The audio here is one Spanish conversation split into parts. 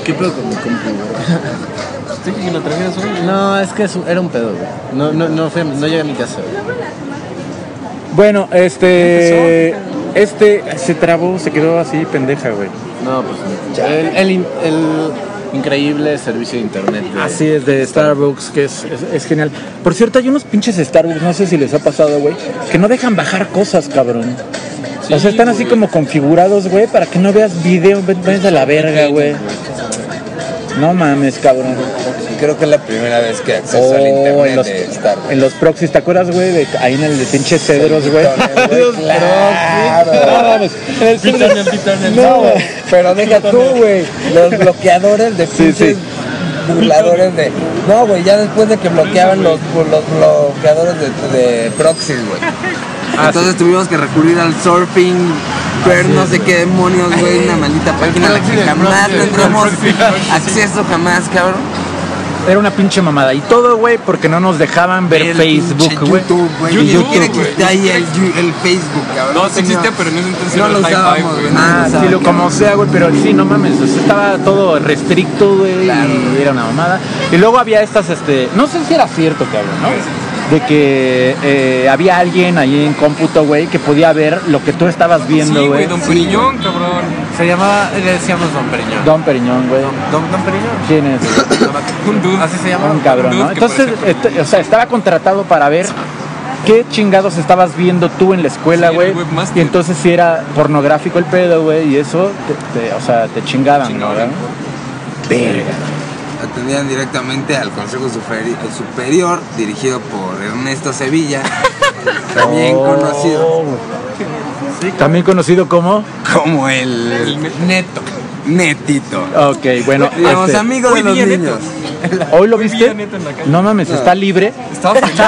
¿Qué pedo con mi compu? ¿Sí? ¿Y lo trajeras hoy? No, es que era un pedo, güey. No llegué a mi casa, güey. Bueno, se trabó, se quedó así pendeja, güey. No, pues el increíble servicio de internet. Así es, de Starbucks, que es genial. Por cierto, hay unos pinches Starbucks, no sé si les ha pasado, güey, que no dejan bajar cosas, cabrón. Sí, o sea, están así como configurados, güey, para que no veas video, vayas a la verga, güey. No mames, cabrón. Creo que es la primera vez que acceso al internet de Starbucks. En los proxies, ¿te acuerdas, güey? Ahí en el de pinches cedros, güey. Claro. No, pero deja tú, güey. Los bloqueadores de pinches burladores de... No, güey, ya después de que bloqueaban los bloqueadores de proxies, güey. Entonces tuvimos que recurrir al surfing, ver no sé qué demonios, güey, una maldita página a la que jamás tendremos acceso, jamás, cabrón. Era una pinche mamada. Y todo, güey, porque no nos dejaban ver Facebook, güey. YouTube quiere quitar ahí el Facebook, cabrón. No, sí existía, pero en ese entonces no lo usábamos, güey. Sí, como sea, güey, pero sí, no mames. O sea, estaba todo restricto, güey. Claro. Y era una mamada. Y luego había estas, no sé si era cierto, cabrón, ¿no? De que había alguien ahí en cómputo, güey, que podía ver lo que tú estabas viendo, güey. Sí, Don Periñón, cabrón. Se llamaba, le decíamos Don Periñón. Don Periñón, güey. ¿Don Periñón? ¿Quién es? Un dude. Así se llama. Un cabrón, ¿no? Entonces, o sea, estaba contratado para ver qué chingados estabas viendo tú en la escuela, güey. Y entonces si era pornográfico el pedo, güey, y eso, o sea, te chingaban, ¿no? Verga. Atendían directamente al Consejo Superior, dirigido por Ernesto Sevilla, también conocido. ¿También conocido como? Como el Neto. Netito. Ok, bueno. Digamos, amigo de los niños. ¿Hoy lo viste? No mames, ¿está libre? Estaba feliz.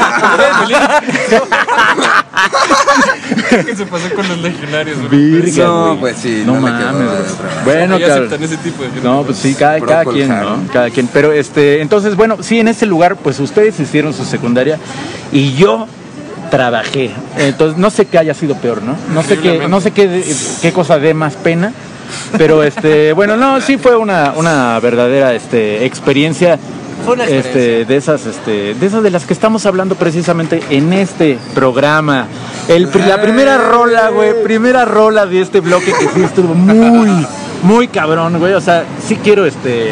¿Qué se pasó con los legionarios? Virgen, no, pues sí, no le quedó mames. otra. Bueno, ya claro. aceptan ese tipo de No, pues sí, cada quien, ¿no? Cada quien. Pero entonces, bueno, sí, en ese lugar, pues ustedes hicieron su secundaria y yo trabajé. Entonces, no sé qué haya sido peor, ¿no? No sé qué cosa dé más pena. Pero bueno, no, sí fue una verdadera experiencia. Fue una experiencia. De esas de las que estamos hablando precisamente en este programa. La primera rola de este bloque que sí estuvo muy, muy cabrón, güey. O sea, sí quiero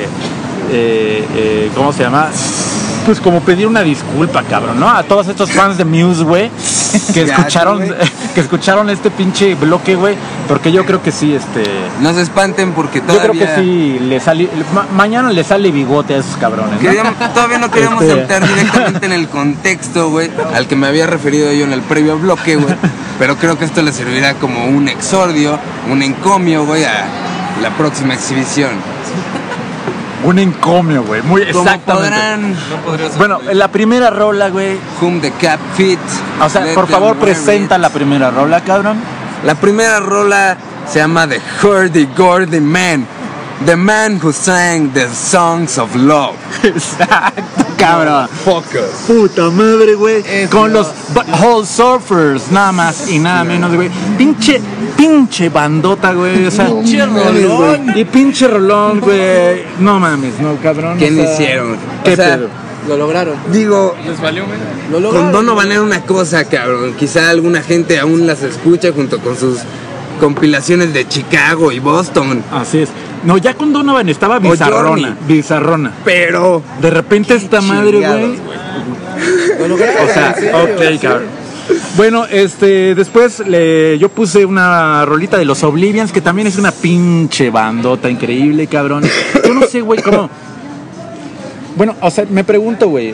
¿cómo se llama? Pues como pedir una disculpa, cabrón, ¿no? A todos estos fans de Muse, güey, que escucharon este pinche bloque, güey, porque yo creo que sí, No se espanten porque todavía... Yo creo que sí, mañana le sale bigote a esos cabrones, ¿no? Todavía no queríamos entrar directamente en el contexto, güey, al que me había referido yo en el previo bloque, güey, pero creo que esto le servirá como un exordio, un encomio, güey, a la próxima exhibición. Un encomio, güey, muy exactamente. Bueno, la primera rola, güey. Whom the Cap Fit. O sea, por favor, presenta la primera rola, cabrón. La primera rola se llama The Hurdy-Gurdy Man. The man who sang the songs of love. Exacto, cabrón. Focus. Puta madre, güey. Con los Butthole Surfers, nada más y nada menos, güey. Pinche bandota, güey. O sea, pinche rolón. Y pinche rolón, güey. No mames, no, cabrón. ¿Qué no hicieron? ¿Qué pedo? Lo lograron. Digo, ¿Les valió, güey? Lo lograron. con Donovan era una cosa, cabrón. Quizá alguna gente aún las escucha junto con sus compilaciones de Chicago y Boston. Así es. No, ya con Donovan estaba bizarrona. Pero de repente esta madre, güey. Lo lograron. O sea, ok, cabrón. Bueno, después yo puse una rolita de los Oblivians, que también es una pinche bandota increíble, cabrón. Yo no sé, güey, cómo. Bueno, o sea, me pregunto, güey,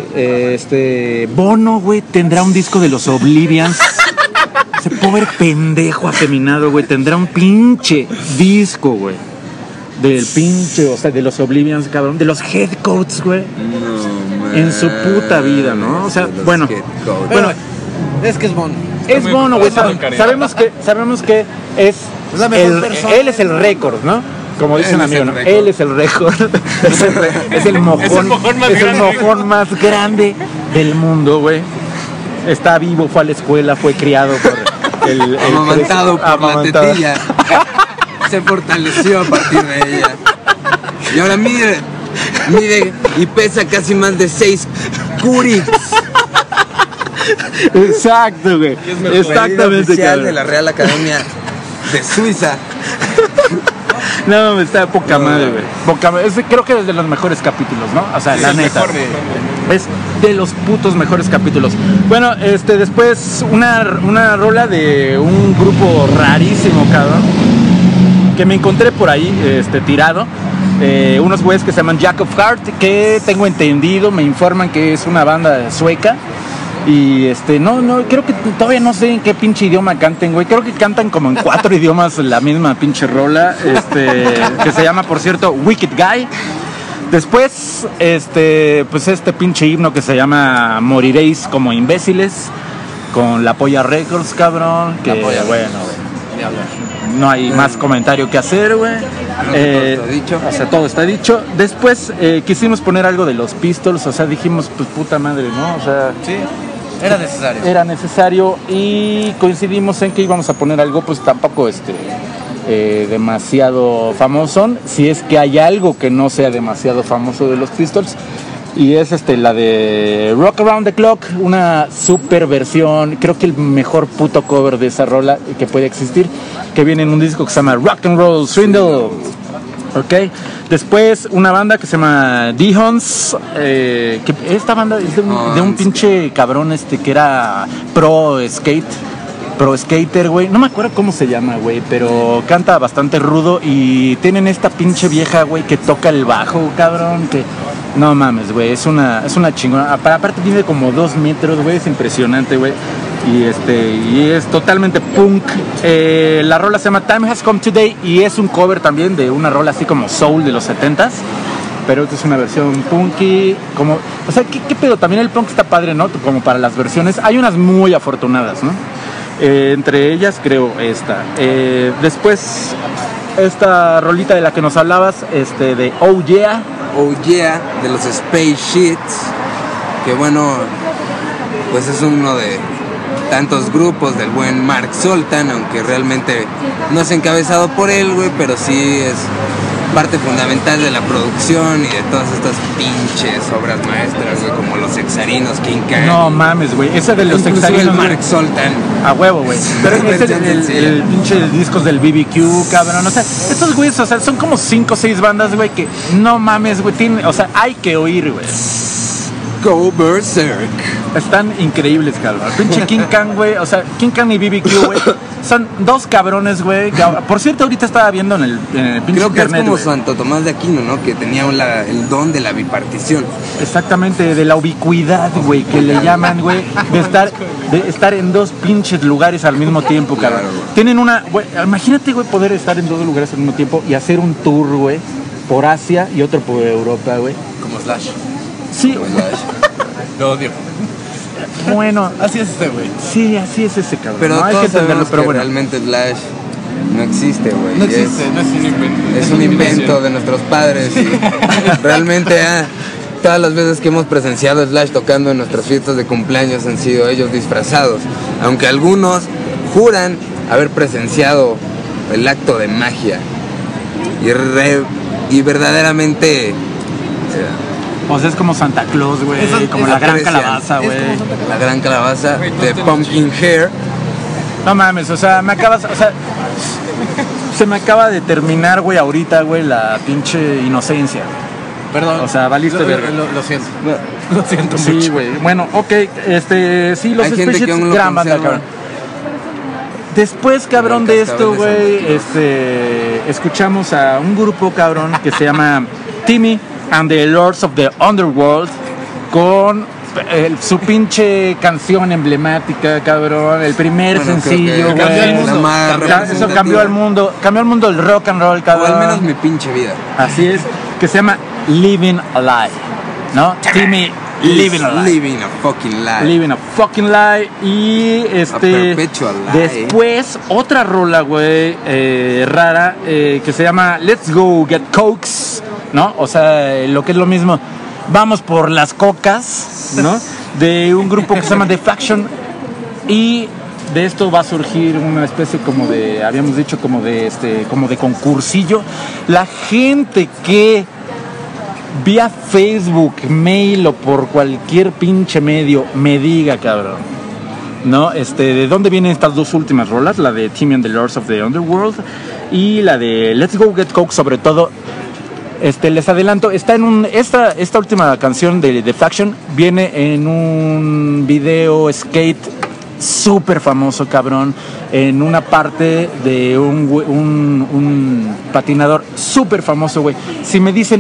Bono, güey, ¿tendrá un disco de los Oblivians? Ese pobre pendejo afeminado, güey, tendrá un pinche disco, güey. Del pinche, o sea, de los Oblivians, cabrón. De los Headcoats, güey. no, man. En su puta vida, ¿no? O sea, bueno. Es que es Bono. Es Bono, güey. Sabemos que es la mejor persona. Él es el récord, ¿no? Como dice un amigo, ¿no? Él es el récord. Es el mojón más grande del mundo, güey. Está vivo, fue a la escuela, fue criado por el amamantado por la tetilla. Se fortaleció a partir de ella. Y ahora mide y pesa casi más de 6 curics. Exacto, güey. Exactamente, Oficial cabrón. de la Real Academia de Suiza. No, está poca madre, güey. Poca madre. Creo que es de los mejores capítulos, ¿no? O sea, la neta. Es de los putos mejores capítulos. Bueno, después una rola de un grupo rarísimo, cabrón, que me encontré por ahí, tirado. Unos güeyes que se llaman Jack of Heart, que tengo entendido, me informan que es una banda sueca. Y no, creo que todavía no sé en qué pinche idioma canten, güey. Creo que cantan como en 4 idiomas la misma pinche rola, que se llama, por cierto, Wicked Guy. Después, pues pinche himno que se llama Moriréis como imbéciles, con La Polla Records, cabrón. Que bueno, güey, no hay más comentario que hacer, güey. O sea, todo está dicho. Después quisimos poner algo de los Pistols, o sea, dijimos, pues puta madre, ¿no? O sea, Sí, era necesario. era necesario y coincidimos en que íbamos a poner algo, pues tampoco demasiado famoso, si es que hay algo que no sea demasiado famoso de los Pistols. Y es la de Rock Around the Clock, una super versión, creo que el mejor puto cover de esa rola que puede existir, que viene en un disco que se llama Rock and Roll Swindle. Ok, después una banda que se llama Dehons, que esta banda es de un pinche cabrón que era pro skater, güey, no me acuerdo cómo se llama, güey, pero canta bastante rudo y tienen esta pinche vieja, güey, que toca el bajo, cabrón, que no mames, güey, es una chingona, aparte tiene como 2 metros, güey, es impresionante, güey. Y es totalmente punk. La rola se llama Time Has Come Today y es un cover también de una rola así como soul de los 70s. Pero esta es una versión punky. O sea, ¿qué pedo? También el punk está padre, ¿no? Como para las versiones. Hay unas muy afortunadas, ¿no? Entre ellas creo esta. Después, esta rolita de la que nos hablabas, de Oh Yeah. Oh Yeah, de los Space Sheets. Que bueno, pues es uno de tantos grupos del buen Mark Soltan, aunque realmente no es encabezado por él, güey, pero sí es parte fundamental de la producción y de todas estas pinches obras maestras, güey, como Los Hexarinos, King Khan. No mames, güey, ese de Los Incluso Hexarinos, el Mark Soltan. A huevo, güey. Pero ese es el pinche discos del BBQ, cabrón. O sea, estos güeyes, o sea, son como 5 o 6 bandas, güey, que no mames, güey, o sea, hay que oír, güey. Go Berserk. Están increíbles, cabrón. Pinche King Khan, güey. O sea, King Khan y BBQ, güey. Son 2 cabrones, güey. Por cierto, ahorita estaba viendo en el pinche Creo que internet, es como güey. Santo Tomás de Aquino, ¿no? Que tenía el don de la bipartición. Exactamente, de la ubicuidad, güey, que le llaman, güey, de estar en 2 pinches lugares al mismo tiempo, cabrón. Claro, güey. Tienen güey, imagínate, güey, poder estar en 2 lugares al mismo tiempo y hacer un tour, güey, por Asia y otro por Europa, güey. Como Slash. Sí, Lo odio. bueno, Así es güey. sí, así es ese cabrón. Pero no hay todos que entenderlo, sabemos pero que bueno. realmente Slash no existe, güey. No Y existe, no es un invento. Es un invento de nuestros padres y realmente todas las veces que hemos presenciado Slash tocando en nuestras fiestas de cumpleaños han sido ellos disfrazados, aunque algunos juran haber presenciado el acto de magia y verdaderamente O sea, es como Santa Claus, güey, como la gran aprecian. calabaza, güey. La gran calabaza de Pumpkin Hair. No mames, o sea, se me acaba de terminar, güey, ahorita, güey, la pinche inocencia. Perdón. O sea, valiste verga. Lo siento. Lo siento Sí, mucho. güey. Bueno, ok, sí, los Hay gente Space que Sheets, aún lo gran banda, conserva. cabrón. Después, cabrón, Como el de esto, Cascabel de güey, escuchamos a un grupo, cabrón, que se llama Timmy and the Lords of the Underworld, con su pinche canción emblemática, cabrón, el primer Bueno, sencillo, creo que cambió el güey. mundo. Más Eso representativa. cambió el mundo del rock and roll, O cabrón. al menos mi pinche vida. Así es, que se llama Living a Lie, ¿no? Timmy Living a Lie. Living a fucking lie. Living a fucking lie. Y A perpetual lie. después otra rola, güey, rara, que se llama Let's Go Get Cokes, ¿no? O sea, lo que es lo mismo, vamos por las cocas, ¿no? De un grupo que se llama The Faction. Y de esto va a surgir una especie como de, habíamos dicho, como de concursillo. La gente que vía Facebook, mail o por cualquier pinche medio me diga, cabrón, ¿no? ¿De dónde vienen estas dos últimas rolas? La de Timmy and the Lords of the Underworld y la de Let's Go Get Coke, sobre todo. Les adelanto, está en esta última canción de The Faction viene en un video skate súper famoso, cabrón, en una parte de un patinador súper famoso, güey. Si me dicen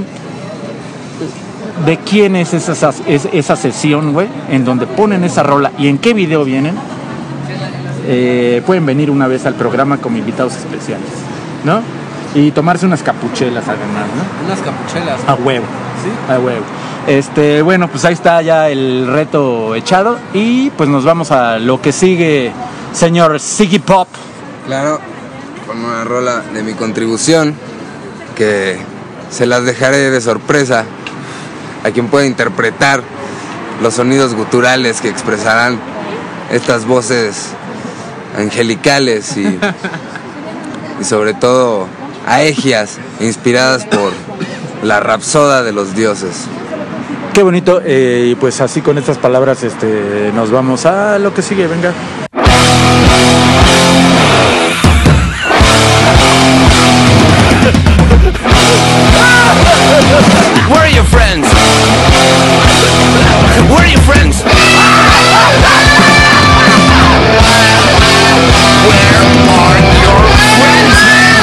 de quién es esa sesión, güey, en donde ponen esa rola y en qué video vienen, pueden venir una vez al programa como invitados especiales, ¿no? Y tomarse unas capuchelas además, ¿no? Unas capuchelas. A huevo. ¿Sí? A huevo. Bueno, pues ahí está ya el reto echado y pues nos vamos a lo que sigue, señor Ziggy Pop. Claro, con una rola de mi contribución que se las dejaré de sorpresa a quien pueda interpretar los sonidos guturales que expresarán estas voces angelicales y sobre todo aegias inspiradas por la rapsoda de los dioses. Qué bonito, y pues así con estas palabras nos vamos a lo que sigue, venga. Where are your friends? Where are your friends? Where are your friends?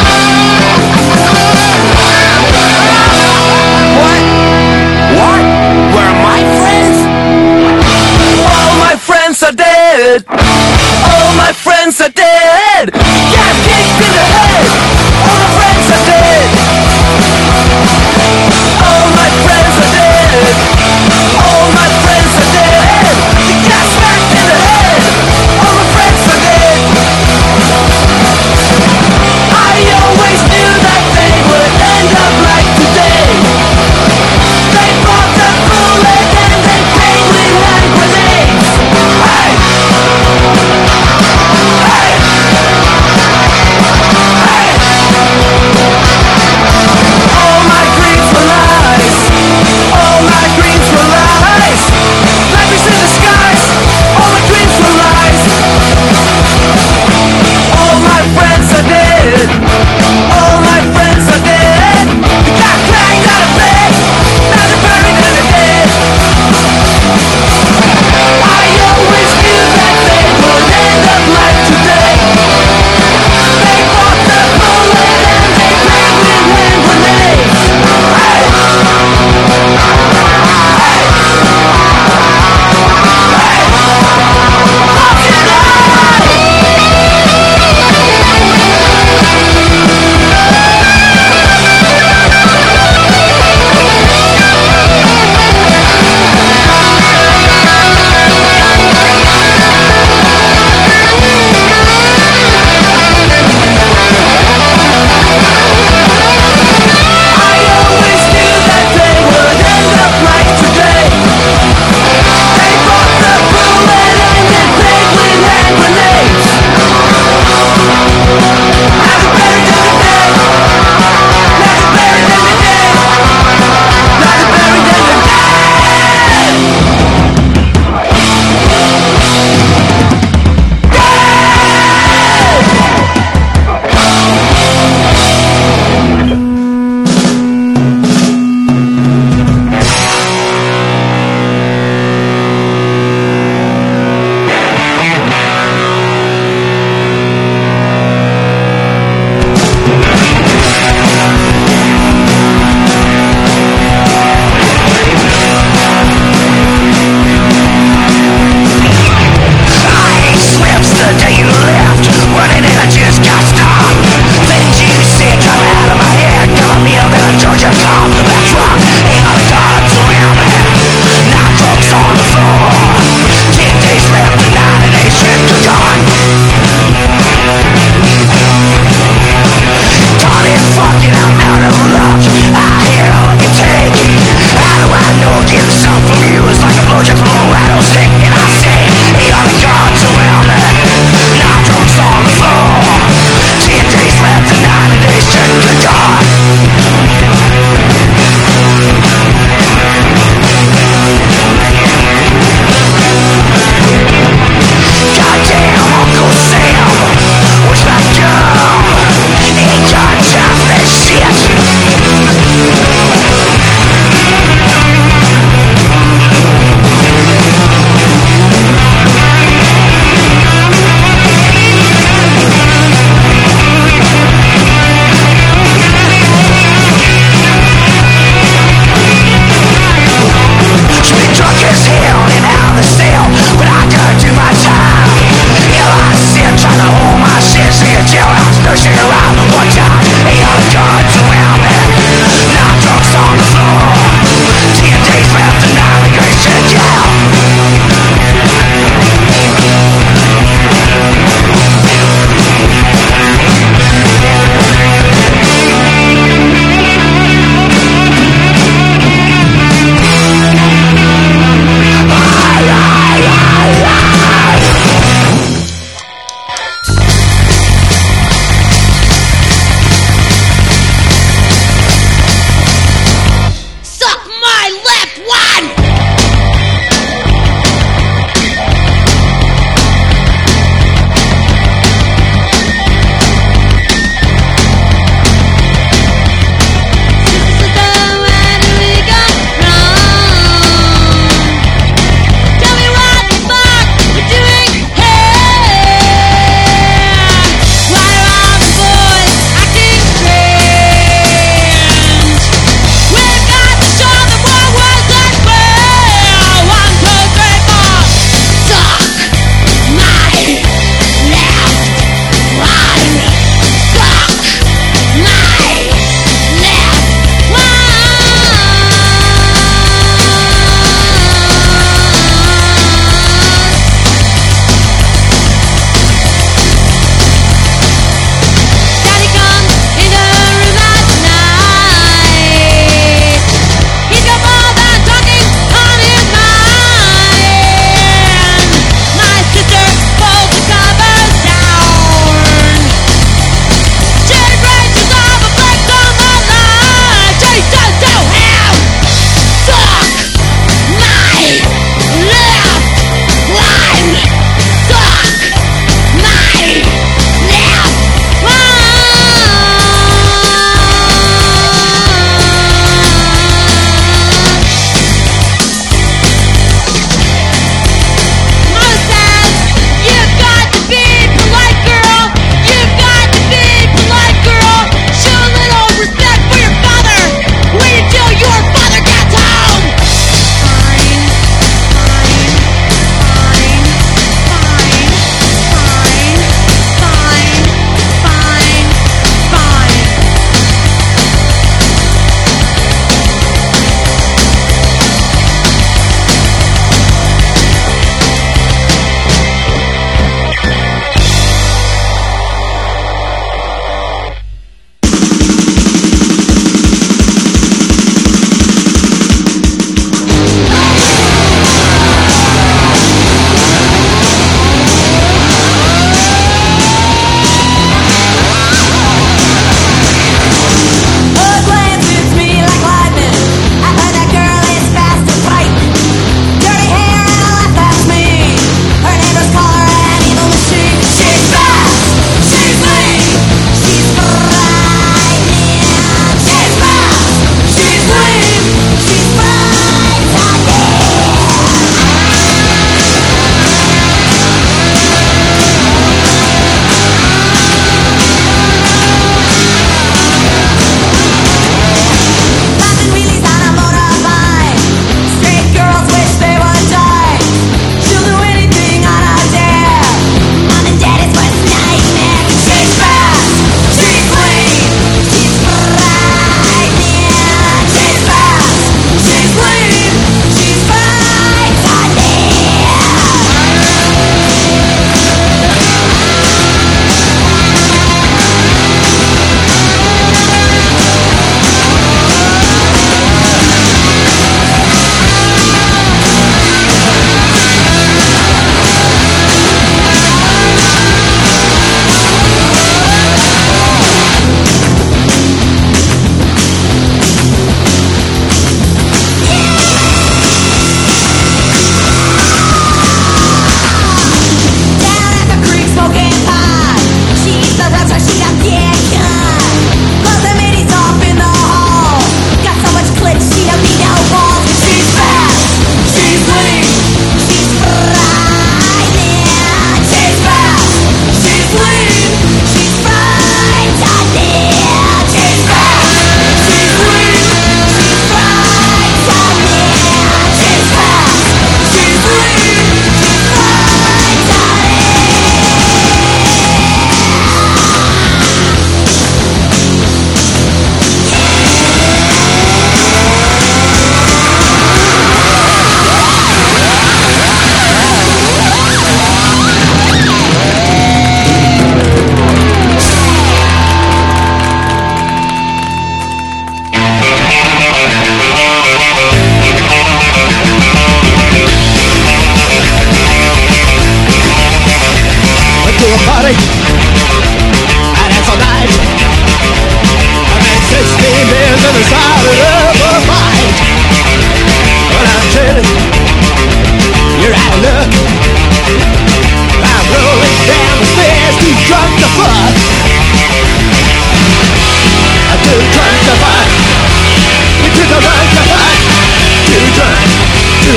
What? Where are my friends? All my friends are dead. All my friends are dead. Gas kicked in the head. All my friends are dead. All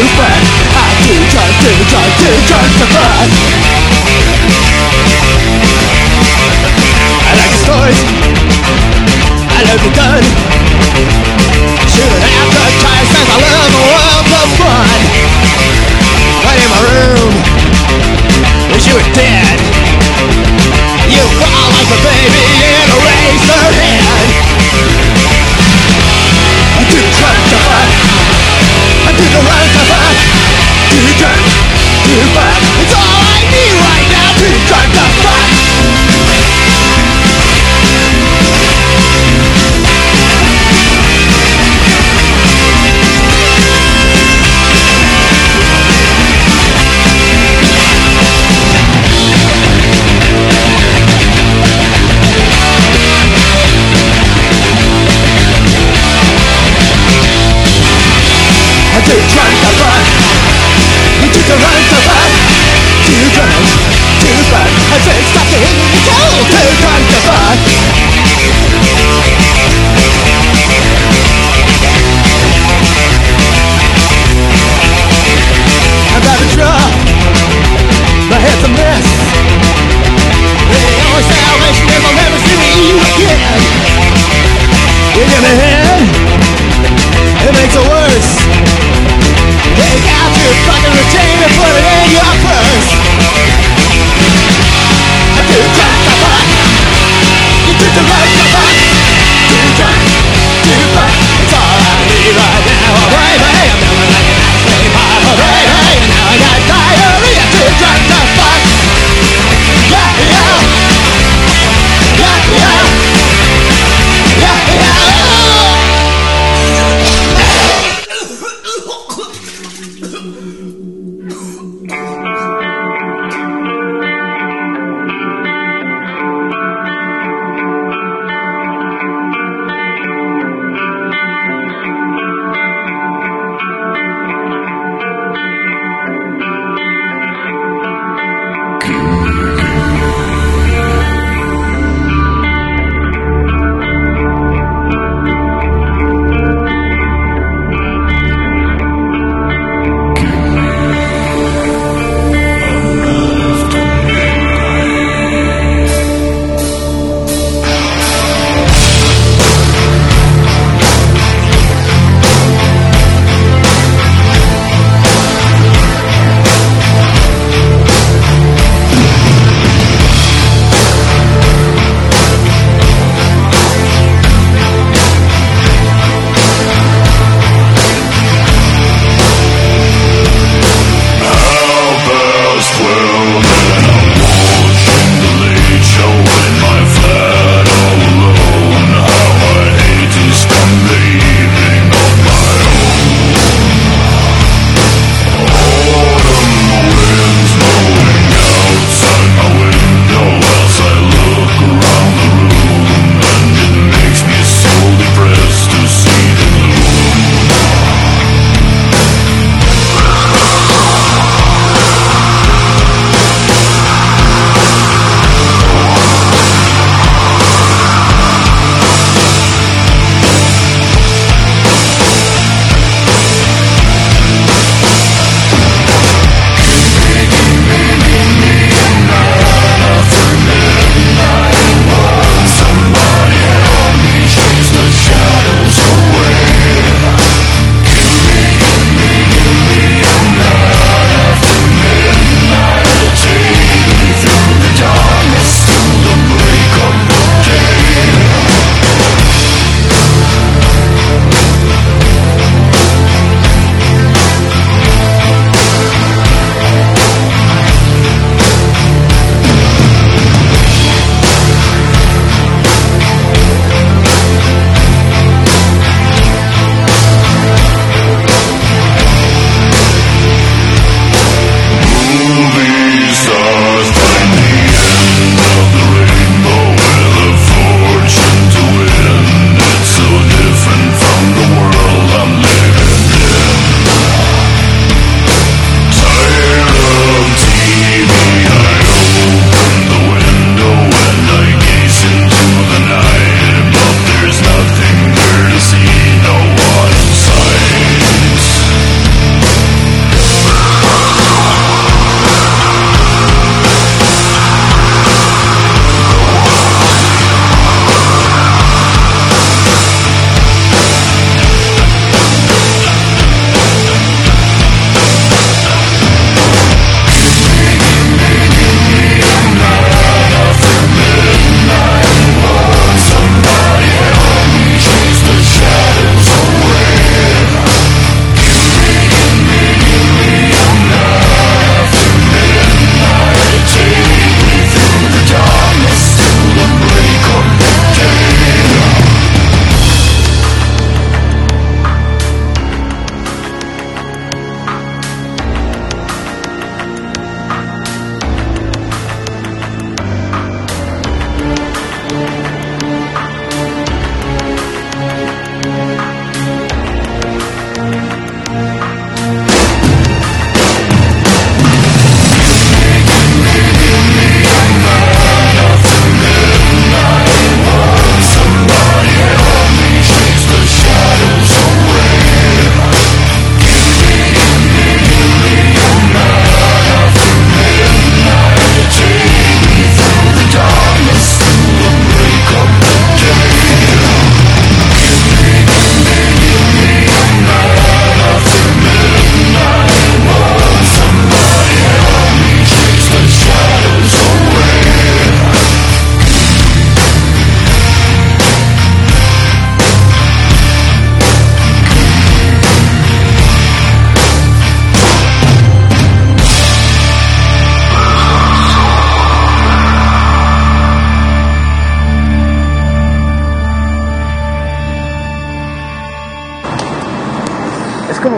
fun. I'm too drunk to fun. I like the stories, I love the gun. Shooting after tires says I love the world of fun. Right in my room, wish you were dead. You crawl like a baby in a razor head. I'm too drunk to fuck. I'm too drunk to fuck. Too drunk to fuck. It's all I need right now. Too drunk to fuck. I'm too drunk to fuck. I'm too drunk to fuck. Too drunk to fuck. I said stop it. Too drunk to fuck. I'm about to drop. My head's a mess. The only salvation is I'll never see you again. You give me a hand. It makes it worse. Take out your fucking routine and put it in your purse. I'm too drunk to fuck. You're too drunk to fuck. Too drunk to fuck. It's all I need right now, oh baby. I'm feeling like an ice cream pop, oh baby. And now I got diarrhea. Too drunk to fuck. Yeah, yeah. Yeah, yeah. Yeah, yeah.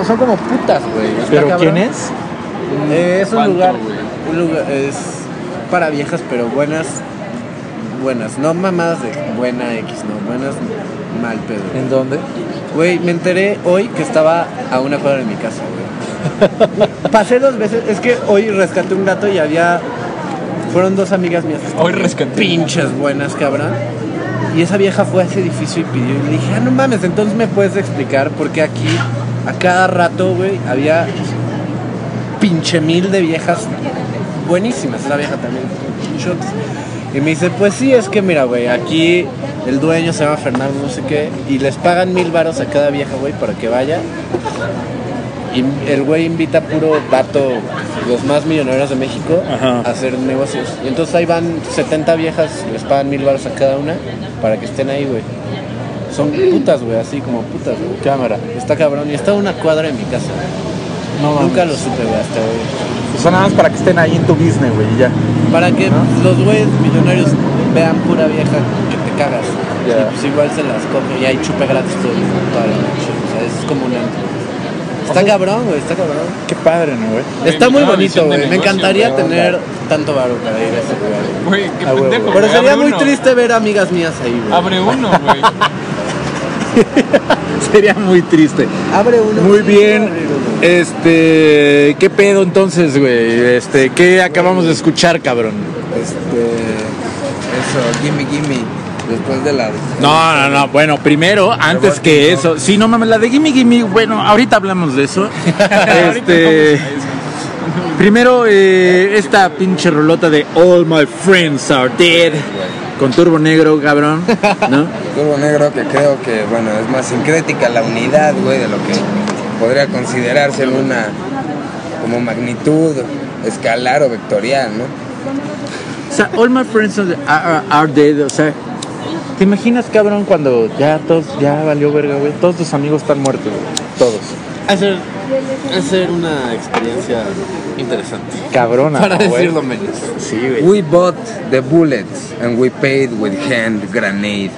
son como putas, güey. Está ¿Pero cabrón. quién es? Es un ¿Cuánto, lugar, güey? es para viejas, pero buenas, no mamadas de buena X, no, buenas mal pedo. ¿En dónde? Güey, me enteré hoy que estaba a una cuadra de mi casa, güey. Pasé 2 veces, es que hoy rescaté un gato y fueron 2 amigas mías. Hoy rescaté. Pinches buenas, cabrón. Y esa vieja fue a ese edificio y pidió, y le dije, no mames, entonces me puedes explicar por qué aquí a cada rato, güey, había pinche 1000 de viejas buenísimas, la vieja también, shots. Y me dice, pues sí, es que mira, güey, aquí el dueño se llama Fernando, no sé qué, y les pagan 1000 varos a cada vieja, güey, para que vaya. Y el güey invita a puro vato, los más millonarios de México, Ajá. a hacer negocios. Y entonces ahí van 70 viejas, les pagan 1000 varos a cada una para que estén ahí, güey. Son putas, güey, así como putas, güey. Cámara. Está cabrón, y está a una cuadra de mi casa. No, mames. Nunca lo supe, güey, hasta hoy. O sea, nada más para que estén ahí en tu business, güey, y ya. Para que los güeyes millonarios vean pura vieja que te cagas. Ya. Y pues igual se las coge y hay chupe gratis toda la noche. O sea, es como un antro. Está cabrón, güey, está cabrón. Qué padre, ¿no, güey? Está muy nueva bonito, visión de güey. Me negocio, encantaría güey. tener tanto varo para ir a ese lugar. Güey, qué Ah, huevo. pendejo. Pero güey. sería Abre muy uno. triste ver amigas mías ahí, güey. Abre uno, güey. Sería muy triste. Abre uno. Muy güey, bien. abre uno. ¿Qué pedo entonces, güey? ¿Qué acabamos de escuchar, cabrón? Eso, gimme. Después de la... No. Bueno, primero, antes que eso. Sí, no mames, la de Gimme. Bueno, ahorita hablamos de eso. Primero, esta pinche rolota de All My Friends Are Dead. Con Turbo Negro, cabrón. ¿No? Turbo Negro, que creo que, bueno, es más sincrética la unidad, güey, de lo que podría considerarse una como magnitud escalar o vectorial, ¿no? O sea, All My Friends Are Dead. O sea, ¿te imaginas, cabrón, cuando ya valió verga, güey? Todos tus amigos están muertos, güey. Todos. Hacer una experiencia interesante. Cabrona, Para güey. decirlo menos. Sí, güey. We bought the bullets and we paid with hand grenade.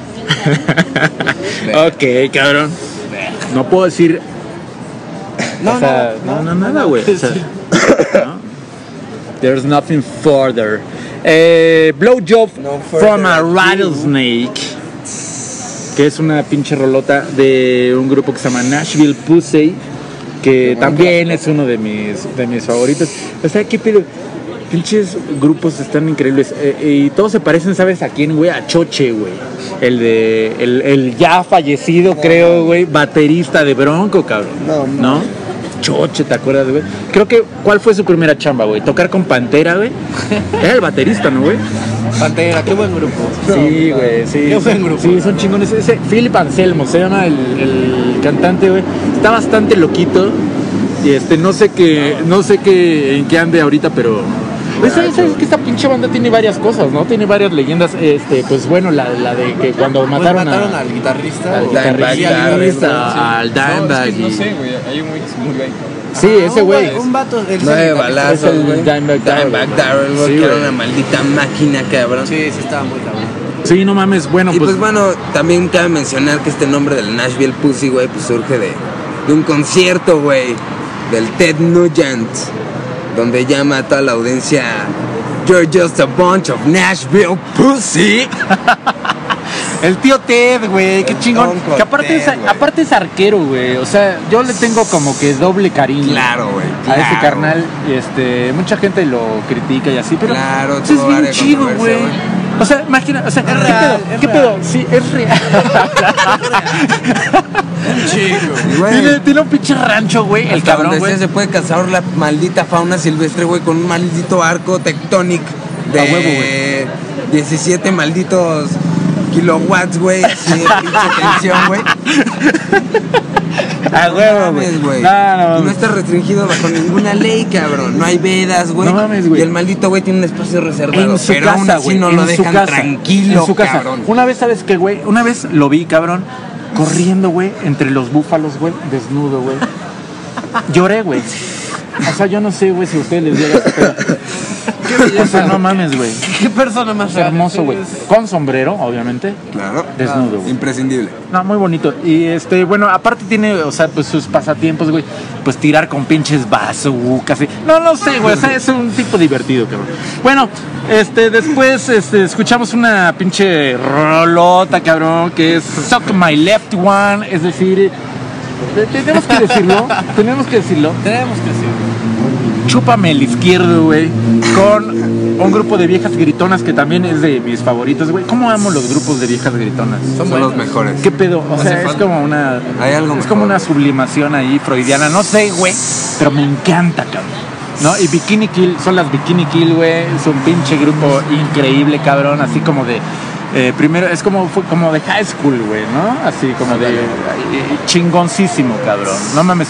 Ok, cabrón. No puedo decir. No, o sea, no, nada, güey. O sea, ¿no? There's nothing further. Blowjob No further from a ado. Rattlesnake. Que es una pinche rolota de un grupo que se llama Nashville Pussy. Que también es uno de mis favoritos. O sea, qué pedo. Pinches grupos están increíbles. Y todos se parecen, ¿sabes a quién, güey? A Choche, güey. El ya fallecido, creo, güey, baterista de Bronco, cabrón. ¿No? Choche, ¿te acuerdas, güey? Creo que, ¿cuál fue su primera chamba, güey? Tocar con Pantera, güey. Era el baterista, ¿no, güey? Pantera, qué buen grupo. Sí, güey, sí. Qué buen grupo. Sí, son chingones. Ese Philip Anselmo se llama el cantante, güey. Está bastante loquito. Y no sé en qué ande ahorita, pero pues, ¿sabes que esta pinche banda tiene varias cosas, ¿no? Tiene varias leyendas. Pues bueno, la de que cuando mataron al guitarrista. al guitarrista, al Dimebag. No sé, güey. Hay un güey que se murió ahí. Sí, ese güey. Un vato. 9 Es balazos, el güey. Dimebag Darrell, Darrell, güey, Sí, que era güey. una maldita máquina, cabrón. Sí, estaba muy cabrón. Sí, no mames. Bueno, Y pues pues bueno, también cabe mencionar que este nombre del Nashville Pussy, güey, pues surge de un concierto, güey, del Ted Nugent, donde llama a toda la audiencia, "You're just a bunch of Nashville Pussy". el tío Ted, güey, qué chingón. Uncle Que aparte Ted, güey. aparte es arquero, güey. O sea, yo le tengo como que doble cariño. Claro, güey. A ese claro. carnal, mucha gente lo critica y así, pero Claro, pues, es todo bien área de chido, controversia, güey. güey. O sea, imagina, o sea, ¿qué real, pedo? es ¿Qué real. pedo? Sí, es real. Y, güey, Tiene un pinche rancho, güey, el hasta cabrón, donde güey. sea, se puede cazar la maldita fauna silvestre, güey, con un maldito arco tectónico de A huevo, güey. 17 malditos kilowatts, güey, así de pinche tensión, güey. A No huevo, mames, güey. No, Y no mames. está restringido bajo ninguna ley, cabrón. No hay vedas, güey. No mames, güey. Y el maldito güey tiene un espacio reservado. En su pero aún casa, así güey. no lo en su dejan casa, tranquilo, en su casa. cabrón. Una vez, ¿sabes qué, güey? Una vez lo vi, cabrón, corriendo, güey, entre los búfalos, güey, desnudo, güey. Lloré, güey. O sea, yo no sé, güey, si a ustedes les llega ese pedo. Qué O sea, no mames, güey. Qué persona más Es hermoso, güey. Con sombrero, obviamente. Claro. Desnudo, güey. Imprescindible. No, muy bonito. Y bueno, aparte tiene, o sea, pues sus pasatiempos, güey. Pues tirar con pinches bazookas. No sé, güey. O sea, es un tipo divertido, cabrón. Bueno, después escuchamos una pinche rolota, cabrón, que es Suck My Left One. Es decir, tenemos que decirlo. Tenemos que decirlo. Chúpame el izquierdo, güey. Con un grupo de viejas gritonas que también es de mis favoritos, güey. ¿Cómo amo los grupos de viejas gritonas? Son los mejores. ¿Qué pedo? O sea, es como una. Hay algo Es como mejor. una sublimación ahí freudiana. No sé, güey. Pero me encanta, cabrón. ¿No? Y Bikini Kill, son las Bikini Kill, güey. Es un pinche grupo increíble, cabrón. Así como de. Primero, fue como de high school, güey, ¿no? Así como de. Chingoncísimo, cabrón. No mames.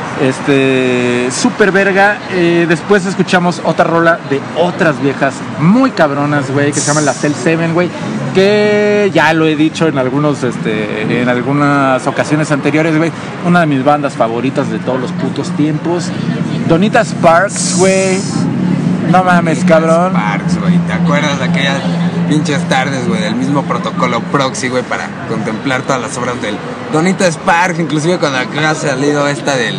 Super verga. Después escuchamos otra rola de otras viejas muy cabronas, güey, que se llaman la Cell 7, güey, que ya lo he dicho en algunas ocasiones anteriores, güey, una de mis bandas favoritas de todos los putos tiempos. Donita Sparks, güey, no mames, cabrón. Sparks, güey. ¿Te acuerdas de aquellas pinches tardes, güey, del mismo protocolo Proxy, güey, para contemplar todas las obras del Donita Sparks? Inclusive cuando ha salido esta del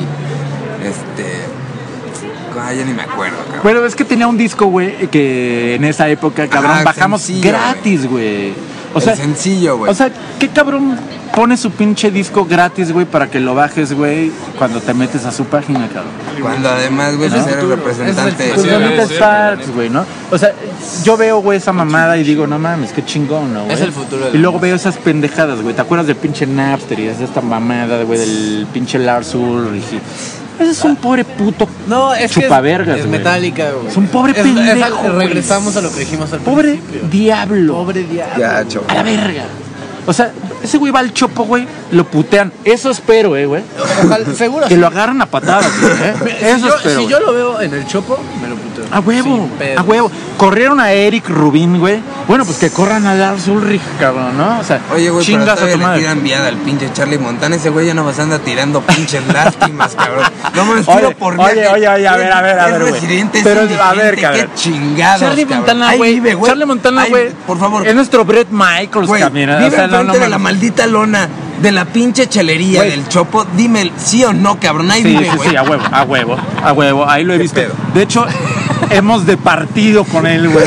ya ni me acuerdo, cabrón. Bueno, es que tenía un disco, güey, que en esa época, cabrón, bajamos sencillo, gratis, güey. O El sea, sencillo, güey. O sea, ¿qué cabrón pone su pinche disco gratis, güey, para que lo bajes, güey, cuando te metes a su página, cabrón? Cuando además, güey, Es de el ser futuro, representante. es el Pues futuro. Donita Sparks, güey, ¿no? O sea, yo veo, güey, esa mamada y digo, no mames, qué chingón, ¿no, güey? Es el futuro de Y la luego veo esas pendejadas, güey. ¿Te acuerdas del pinche Napster y de esta mamada, güey, del pinche Lars Ulrich? Ese es un pobre puto No, es que chupavergas, es güey. Metallica, güey. Es un pobre pendejo, güey. Regresamos a lo que dijimos al Pobre principio. diablo. Pobre diablo. Ya, chavo. A la verga. O sea, ese güey va al chopo, güey, lo putean. Eso espero, güey. Ojalá, seguro. Que sí. lo agarran a patadas, güey. Eso espero. Si güey. yo lo veo en el chopo, me lo puteo. A huevo, Sin pedo. a huevo. Corrieron a Eric Rubin, güey. Bueno, pues que corran a Lars Ulrich, cabrón, ¿no? O sea, Oye, güey, pero chingas a todavía tu le madre. tiran viada al pinche Charlie Montana. Ese güey ya no vas a andar tirando pinches lástimas, cabrón. No me Oye, tiro por oye, viaje. oye, a ver, Es güey. residente, es Pero, a indigente, ver, cabrón. qué chingados, Charlie cabrón. Montana, Ahí güey. vive, Charlie Montana, Ahí, güey. por favor. Es nuestro Bret Michaels, Güey, cabrón. vive O sea, enfrente de la mames. maldita lona de la pinche chelería Güey. del Chopo. Dime sí o no, cabrón. Ahí Sí, vive, sí, güey. sí, a huevo. Ahí lo he ¿Qué visto. pedo? De hecho, hemos departido con él, güey.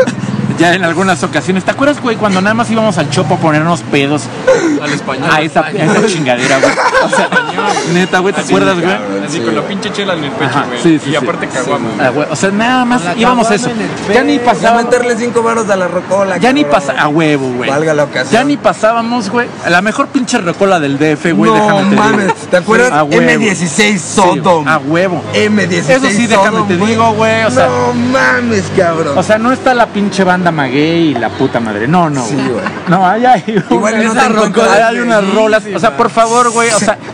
Ya en algunas ocasiones. ¿Te acuerdas, güey, cuando nada más íbamos al chopo a ponernos pedos Al español. a esa chingadera, güey? O sea, neta, güey, ¿te acuerdas, güey? Así con la pinche chela en el pecho, Ajá, güey. sí, sí, y sí. aparte caguama. Ah, güey, o sea, nada más La íbamos a caguama eso. en el Ya ni pedo. Para pasábamos. meterle 5 varos a la rocola. Ya ni cabrón. pasa a huevo, güey. Valga la ocasión. Ya ni pasábamos, güey. La mejor pinche rocola del DF, güey, No déjame te digo. mames, ¿te acuerdas? A huevo. M16 Sí, Sodom. a huevo. M16 Eso sí, déjame Sodom, te digo, güey. O sea, no mames, cabrón. o sea, no está la pinche banda Maguey y la puta madre. No, Sí, güey. güey. No, ahí hay Igual y no te encuentras ahí hay unas rolas. O sea, por favor, güey. O sea,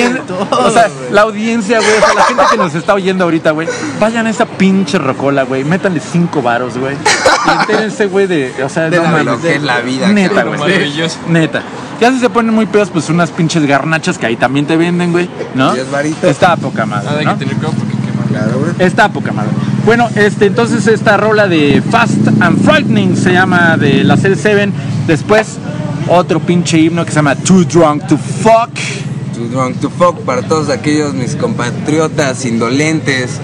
o sea, la audiencia, güey. O sea, la gente que nos está oyendo ahorita, güey. Vayan a esa pinche rocola, güey. Métanle 5 varos, güey. Y entérense, güey, o sea, De no la- mames. lo que es la vida, Neta, cabrón. güey. Maravilloso. Neta. Ya si se ponen muy pedos, pues unas pinches garnachas que ahí también te venden, güey. ¿No? 10 varitos. Está a poca madre, Nada, hay ¿no? que tener cuidado porque quema. Claro, güey. Está a poca madre. Bueno, entonces esta rola de Fast and Frightening se llama de la Cell 7. Después, otro pinche himno que se llama Too Drunk to Fuck. Too drunk to fuck para todos aquellos mis compatriotas indolentes,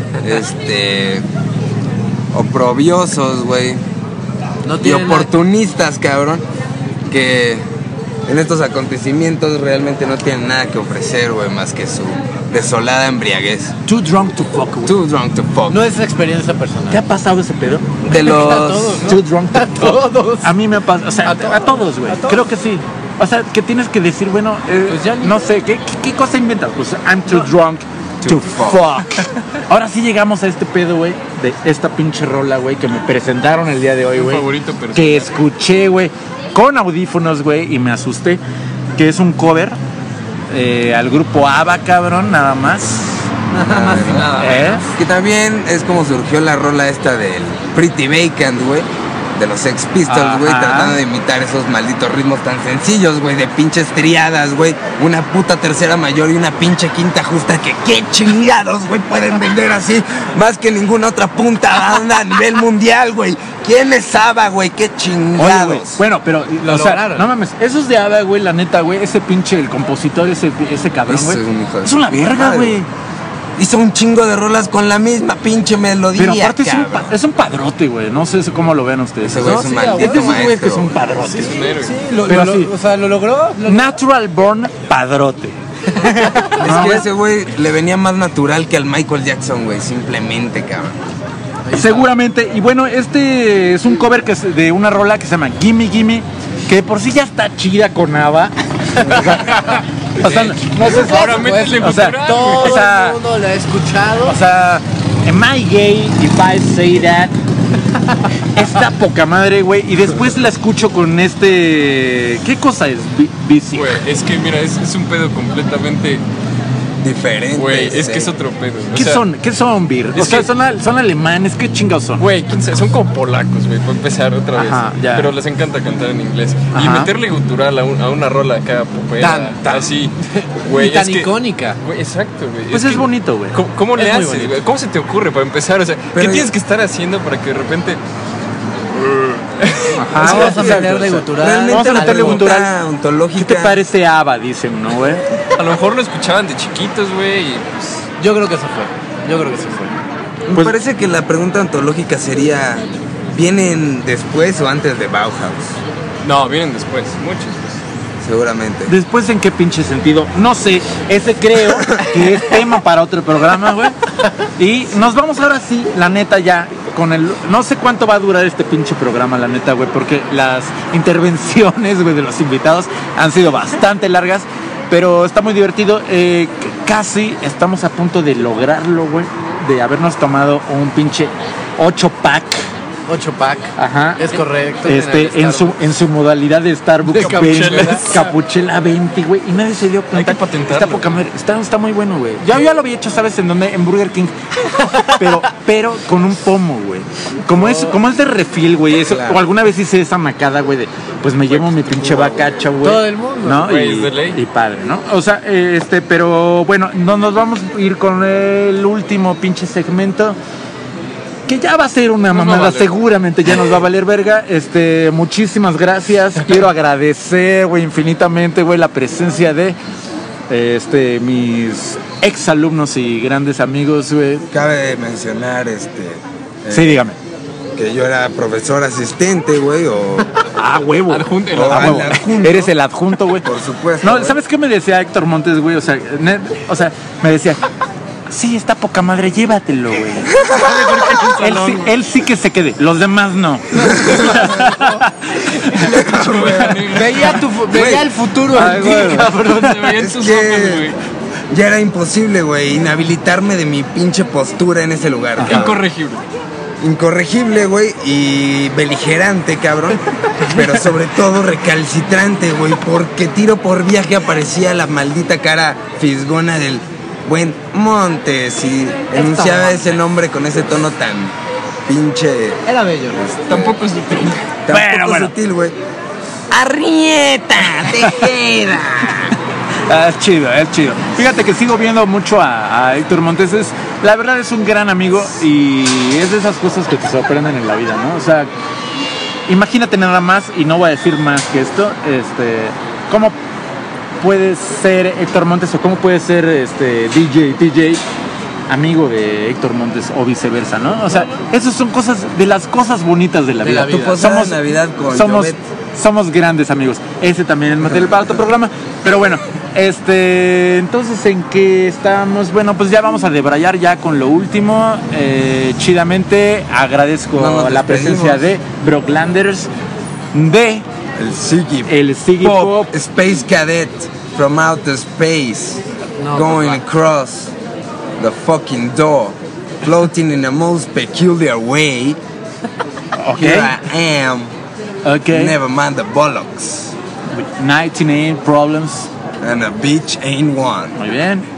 oprobiosos, güey, No y tiene nada- oportunistas, cabrón, que en estos acontecimientos realmente no tienen nada que ofrecer, güey, más que su desolada embriaguez. Too Drunk to Fuck, güey. Too drunk to fuck. No es experiencia personal. ¿Te ha pasado ese pedo? De los... todos, ¿no? Too Drunk to Fuck. todos. A mí me pasa, o sea, a todos, güey. Creo que sí. O sea, que tienes que decir, bueno, Pues ya ni- no sé, ¿qué cosa inventas? Pues I'm too drunk to To fuck. Ahora sí llegamos a este pedo, güey, de esta pinche rola, güey, que me presentaron el día de hoy, Tu güey. favorito personal. Que escuché, güey, con audífonos, güey, y me asusté. Que es un cover al grupo ABBA, cabrón, nada más. Nada más y nada. ¿Eh? Que también es como surgió la rola esta del Pretty Vacant, güey. de los Sex Pistols, güey, Ajá. tratando de imitar esos malditos ritmos tan sencillos, güey, de pinches triadas, güey, una puta tercera mayor y una pinche quinta justa que qué chingados, güey, pueden vender así más que ninguna otra punta banda a nivel mundial, güey. ¿Quién es ABBA, güey? Qué Oye, chingados. güey, bueno, pero, o sea, lograron. no mames, esos de ABBA, güey, la neta, güey, ese pinche, el compositor, ese cabrón, Ese güey, es un hijo de es una su verga, madre. güey. Hizo un chingo de rolas con la misma pinche melodía, Pero aparte cabrón. es un padrote, güey, no sé cómo lo ven ustedes. Ese güey ¿no? es un Sí, maldito Es de esos güeyes que maestro. son padrotes. Es un héroe. Sí, Pero sí. o sea, lo logró. Natural born padrote. Es No, que güey. ese güey le venía más natural que al Michael Jackson, güey, simplemente, cabrón. Seguramente, y bueno, este es un cover que es de una rola que se llama Gimme Gimme, que por sí ya está chida con ABBA. O sea, no sé si- Ahora métele o sea, cultural, Todo o sea, el mundo lo ha escuchado. o sea, am I gay if I say that? Está poca madre, güey, y después la escucho con ¿qué cosa es? Bici. Güey, es que mira, es un pedo completamente. Diferente. Güey, es sí. que es otro pedo. O ¿Qué sea, son? ¿Qué son, Bir? O es sea, que- son alemanes, ¿qué chingados son? Güey, quién sabe, son como polacos, güey, para empezar otra vez. Ajá, ya. Pero les encanta cantar en inglés. Y Ajá. meterle gutural a una rola acá popera, Tan. así. Y Güey, tan es que- icónica. Güey, exacto, güey. Pues es que- bonito, güey. ¿Cómo le Es muy haces, bonito. güey? ¿Cómo se te ocurre para empezar? O sea, Pero ¿qué tienes que estar haciendo para que de repente... Ajá, Vamos a exacto, meterle o sea, gutural. Realmente Vamos a la meterle pregunta gutural. ontológica. ¿Qué te parece ABBA? Dicen, ¿no, güey? A lo mejor lo escuchaban de chiquitos, güey, y pues... Yo creo que eso fue. Yo creo que eso fue. Me Pues- parece que la pregunta ontológica sería: ¿vienen después o antes de Bauhaus? No, vienen después, muchos, pues. Seguramente. Después, ¿en qué pinche sentido? No sé. Ese creo que es tema para otro programa, güey. Y nos vamos ahora sí, la neta, ya con el... No sé cuánto va a durar este pinche programa, la neta, güey, porque las intervenciones, güey, de los invitados han sido bastante largas, pero está muy divertido. Casi estamos a punto de lograrlo, güey, de habernos tomado un pinche 8-pack. 8-pack. Ajá. Es correcto. En su modalidad de Starbucks De capuchela. Capuchela 20, güey, y nadie se dio cuenta. Hay que patentarlo. Está poca madre, está muy bueno, güey. Ya lo había hecho, ¿sabes en dónde? En Burger King. pero con un pomo, güey. Como es de refil, güey, eso, Claro. o alguna vez hice esa macada, güey, de pues me llevo mi pinche vacacha, güey. Todo el mundo. ¿No? Güey, es de ley. Y padre, ¿no? O sea, pero bueno, nos vamos a ir con el último pinche segmento. Que ya va a ser una Nos va a mamada, valer. seguramente ya nos va a valer verga. Muchísimas gracias. Quiero agradecer, güey, infinitamente, güey, la presencia de mis ex alumnos y grandes amigos, güey. Cabe mencionar Sí, dígame. que yo era profesor asistente, güey, o Ah, huevo. Adjunto, el Ah, huevo. el adjunto. Eres el adjunto, güey. por supuesto. No, güey. ¿sabes qué me decía Héctor Montes, güey? O sea, me decía, sí, está poca madre, llévatelo, güey. Él sí que se quede, los demás no. Veía el futuro Ay, en ti, güey. cabrón. Se veían Es sus que ojos, güey. ya era imposible, güey, inhabilitarme de mi pinche postura en ese lugar. cabrón. Incorregible. Incorregible, güey, y beligerante, cabrón. Pero sobre todo recalcitrante, güey, porque tiro por viaje aparecía la maldita cara fisgona del buen Montes y enunciaba ese nombre con ese tono tan pinche, Era bello. Tampoco es tan poco bueno. sutil, güey. ¡Arrieta! ¡Tejeda! Es chido, es chido. Fíjate que sigo viendo mucho a Héctor Montes. La verdad es un gran amigo y es de esas cosas que te sorprenden en la vida, ¿no? O sea, imagínate nada más, y no voy a decir más que esto, ¿cómo puede ser Héctor Montes o cómo puede ser TJ amigo de Héctor Montes o viceversa, ¿no? O sea, esas son cosas de las cosas bonitas de la De vida. la vida. Tu posada de Navidad con Jovet. Somos grandes amigos. Ese también es material para otro programa. Pero bueno, entonces, ¿en qué estamos? Bueno, pues ya vamos a debrayar ya con lo último. Chidamente agradezco No nos la despedimos. presencia de Brocklanders, de El Siggy Pop. Space Cadet from outer space, No, going papá. across the fucking door, floating in a most peculiar way. Here I am, Okay. never mind the bollocks, 99 Problems. and a bitch ain't one. Muy bien.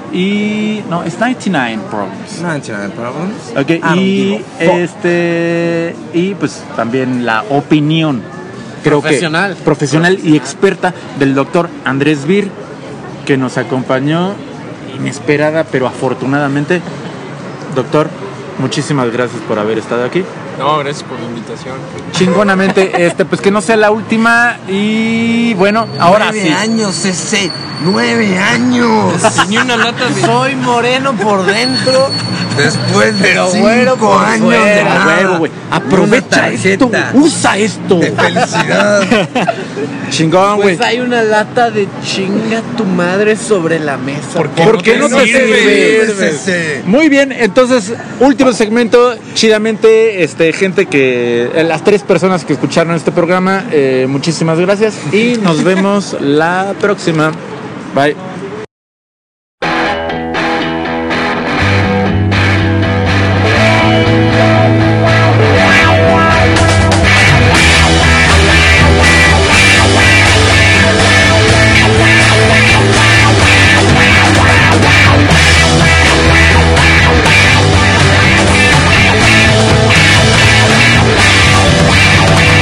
Y no, es 99 Problems. 99 Problems. Ok, I don't y give a fuck. y pues también la opinión Profesional. profesional y experta del doctor Andrés Bir, que nos acompañó inesperada pero afortunadamente. Doctor, muchísimas gracias por haber estado aquí. No, gracias por la invitación. Chingonamente, pues que no sea la última. Y bueno, ahora 9 sí. años ese. 9 años. Tenía una lata de... Soy moreno por dentro. Después de Pero 5 güero por años de fuera. A nada. huevo, güey. Una Aprovecha esto, tarjeta usa esto. de felicidad. Chingón, güey. Pues hay una lata de chinga tu madre sobre la mesa. ¿Por qué no te sirve? Ese. Muy bien, entonces, último segmento, chidamente, gente que, las 3 personas que escucharon este programa, muchísimas gracias y nos vemos la próxima. Bye.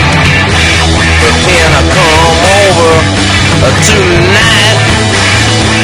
Can I come over tonight?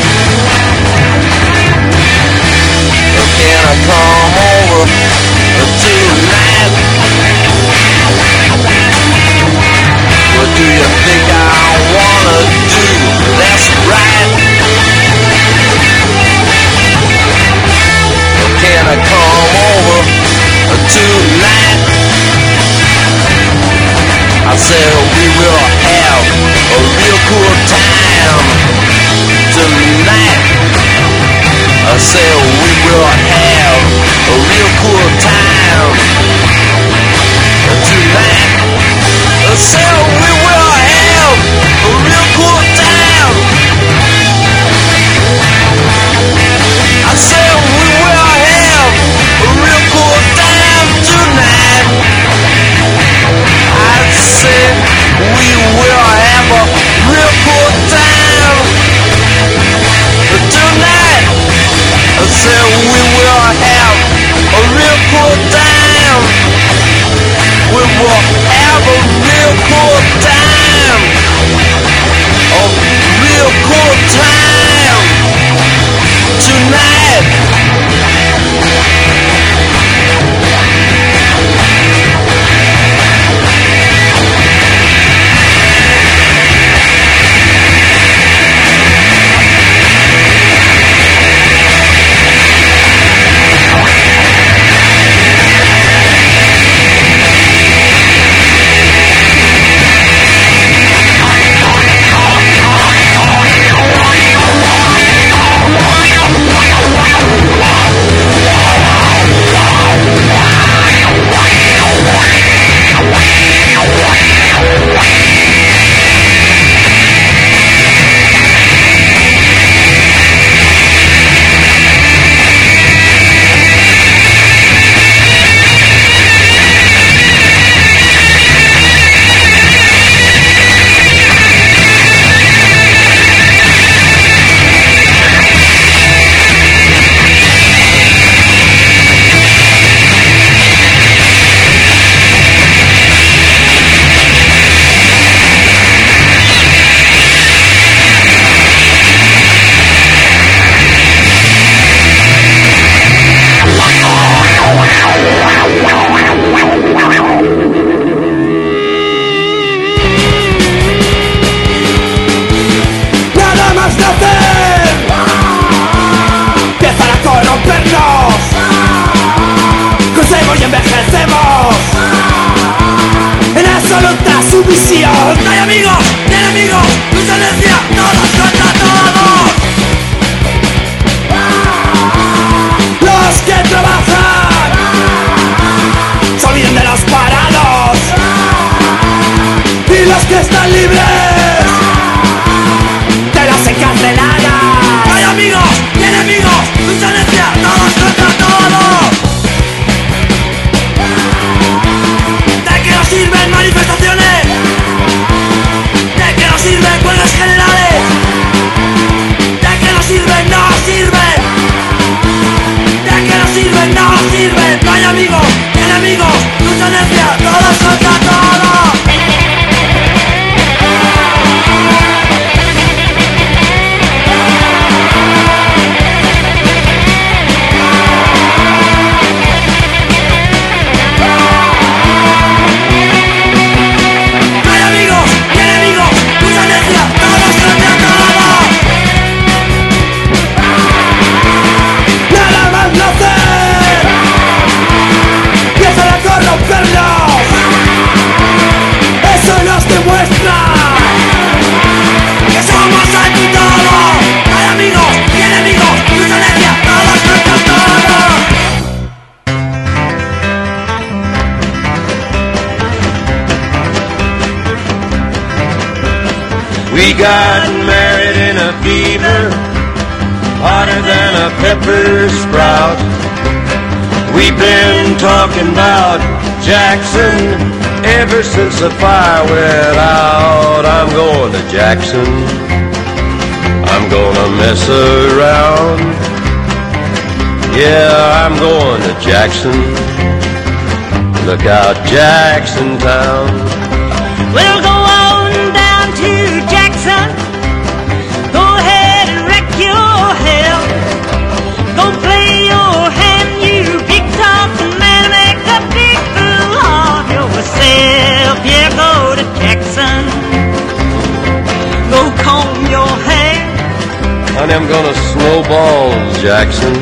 We got married in a fever, hotter than a pepper sprout. We've been talking about Jackson ever since the fire went out. I'm going to Jackson, I'm gonna mess around. Yeah, I'm going to Jackson, look out Jackson Town. Well, go on down to Jackson, go ahead and wreck your hell. Go play your hand, you big talking man, make a big fool of yourself. Yeah, go to Jackson, go comb your hair. Honey, I'm gonna snowball Jackson,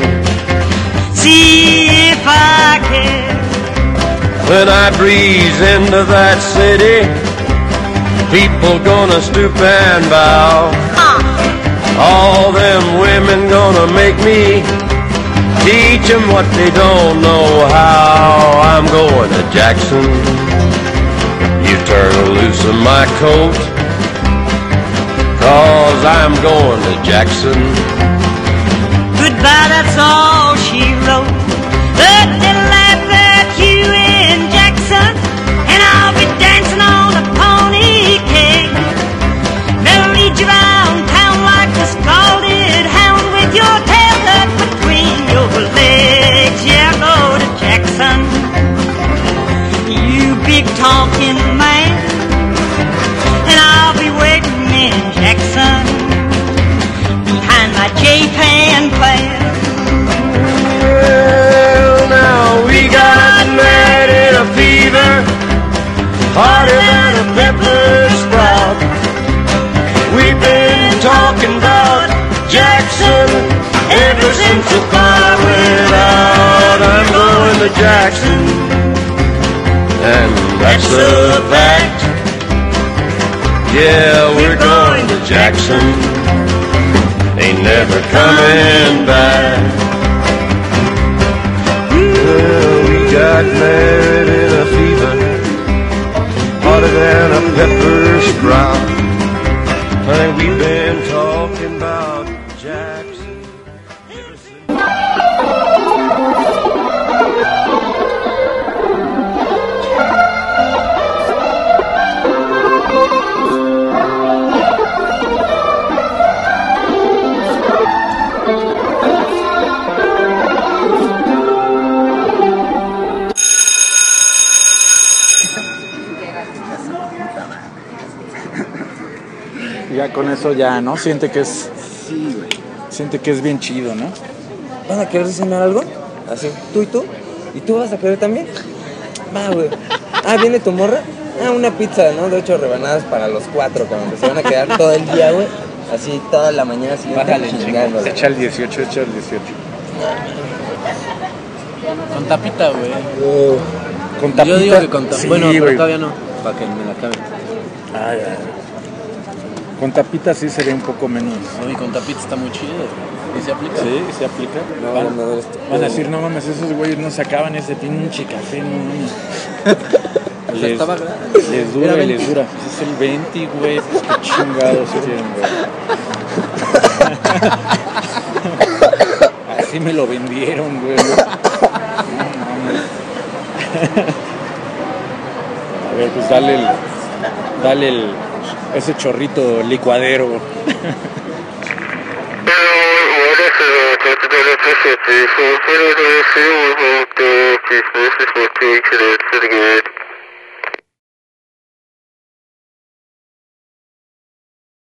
see if I can. when I breeze into that city, people gonna stoop and bow. All them women gonna make me teach them what they don't know how. I'm going to Jackson, you turn loose of my coat, 'cause I'm going to Jackson. Goodbye, that's all she wrote. But they'll laugh at you in Jackson, and I'll be dancing on a pony cake. They'll lead you around town like a scalded hound with your tail tucked between your legs. Yeah, go to Jackson, you big talking man, and I'll be waiting in Jackson behind my J-Pan plan. Well, now we got married in a fever, hotter than a pepper sprout. We've been talking about Jackson ever since the fire went out. I'm going to Jackson, and that's a fact. Yeah, we're going to Jackson, ain't never coming back. Well, we got married in a fever, hotter than a pepper sprout. Honey, we've been talking about Jackson ever since. Ya con eso ya, ¿no? Siente que es... Sí, güey. Siente que es bien chido, ¿no? ¿Vas a querer cenar algo? Así, tú y tú. ¿Y tú vas a querer también? Va, güey. Ah, ¿viene tu morra? Ah, una pizza, ¿no? De 8 rebanadas para los 4, cabrón. Que se van a quedar todo el día, güey. Así, toda la mañana siguiente Bájale, chingando. güey. Echa el 18, echa el 18. Con tapita, güey. Con tapita. Yo digo que con tapita. Sí, Bueno, pero güey. todavía no. Para que me la acabe. Ah, ya. Con tapita sí sería un poco menos. Oye, con tapita está muy chido. ¿Y se aplica? Sí, se aplica. No, van, no, esto. van a decir, no mames, esos güeyes no sacaban ese pinche café, no mames. O sea, estaba grande. Les dura Era y les 20. dura. Pues es el 20, güey. Pues qué chingados quieren, güey. Así me lo vendieron, güey. No mames. A ver, pues dale ese chorrito licuadero. Good.